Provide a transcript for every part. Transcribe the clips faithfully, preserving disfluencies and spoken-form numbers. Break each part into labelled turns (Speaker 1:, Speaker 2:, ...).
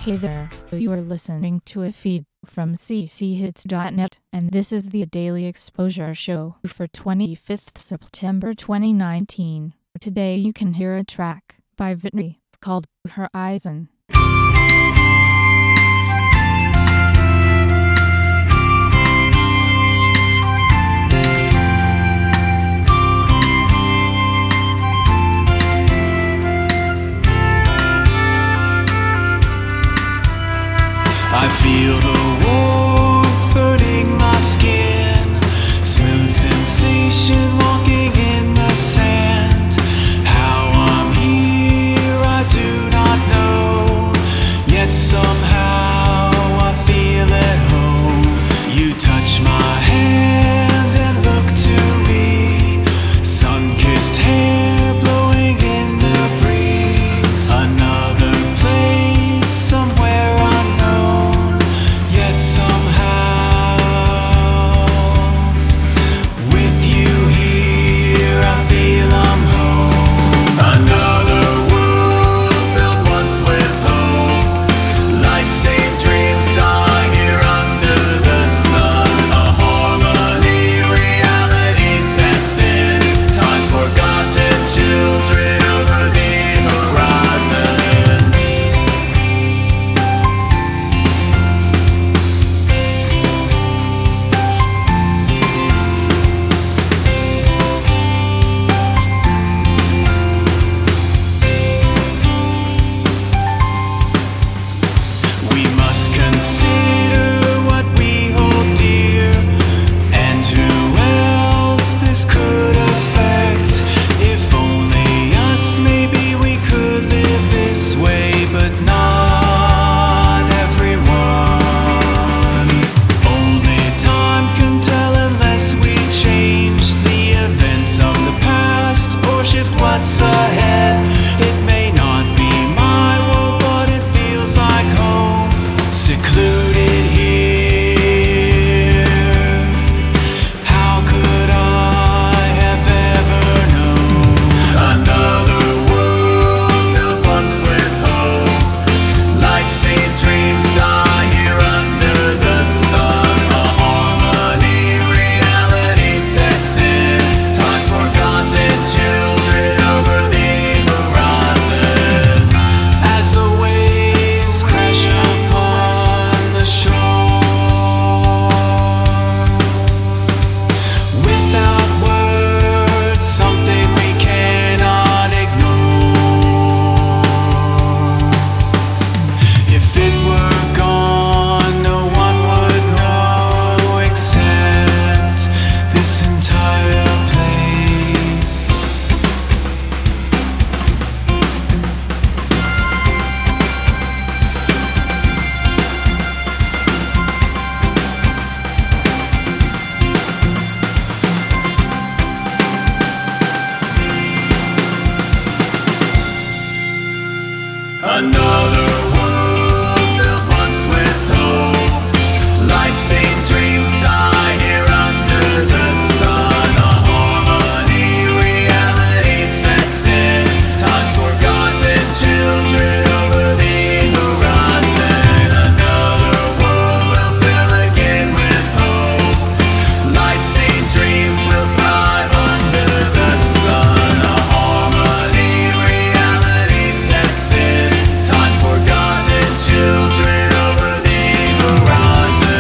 Speaker 1: Hey there, you are listening to a feed from c c hits dot net, and this is the Daily Exposure Show for twenty-fifth September twenty nineteen. Today you can hear a track by Vitri called Horizon.
Speaker 2: I feel the warmth burning my skin, smooth sensation walking in the sand. How I'm here I do not know, yet somehow I feel at home. You touch my hand and look to me, sun-kissed hair blowing in the breeze. Another place somewhere unknown, yet somehow with you here I feel I'm home. Another world filled once with hope, light-stained dreams die here under the sun. A harmony, reality sets in, time's forgotten children over the horizon. We must consider what we hold dear, and who else this could affect. If only us, maybe we could live this way, but not everyone. Only time can tell unless we change the events of the past or shift what's ahead. It may not be my world, but it feels like home, secluded here. How could I have ever known? Another world filled once with hope, light-stained dreams die here under the sun. A harmony, reality sets in, time's forgotten children over the horizon. As the waves crash upon the shore, without words, something we cannot ignore. If it were gone, no one would know except this entire place. Another world filled once with hope, light-stained dreams die here under the sun. A harmony, reality sets in, time's forgotten children over the horizon. Another world will fill again with hope, light-stained dreams will thrive under the sun. A harmony, reality sets in, time's forgotten children over the horizon.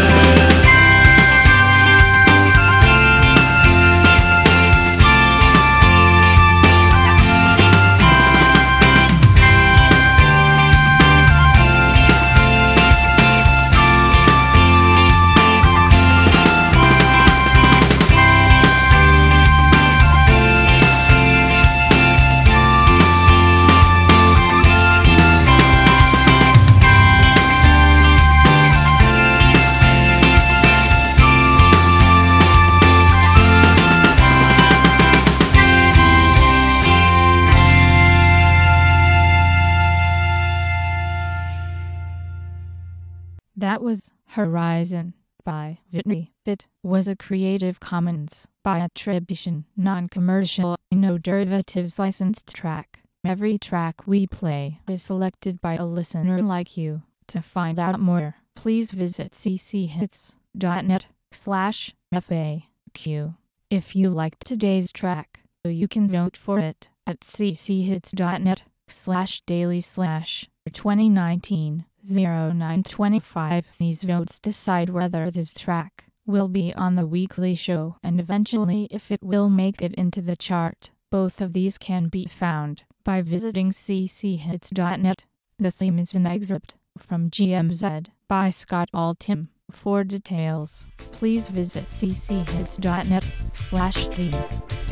Speaker 1: That was Horizon by Vitri. It was a Creative Commons by attribution, non-commercial, no derivatives licensed track. Every track we play is selected by a listener like you. To find out more, please visit cchits.net slash FAQ. If you liked today's track, you can vote for it at cchits.net slash daily slash 2019 0925. These votes decide whether this track will be on the weekly show and eventually if it will make it into the chart. Both of these can be found by visiting cchits.net. The theme is an excerpt from G M Z by Scott Altham. For details, please visit cchits.net slash theme.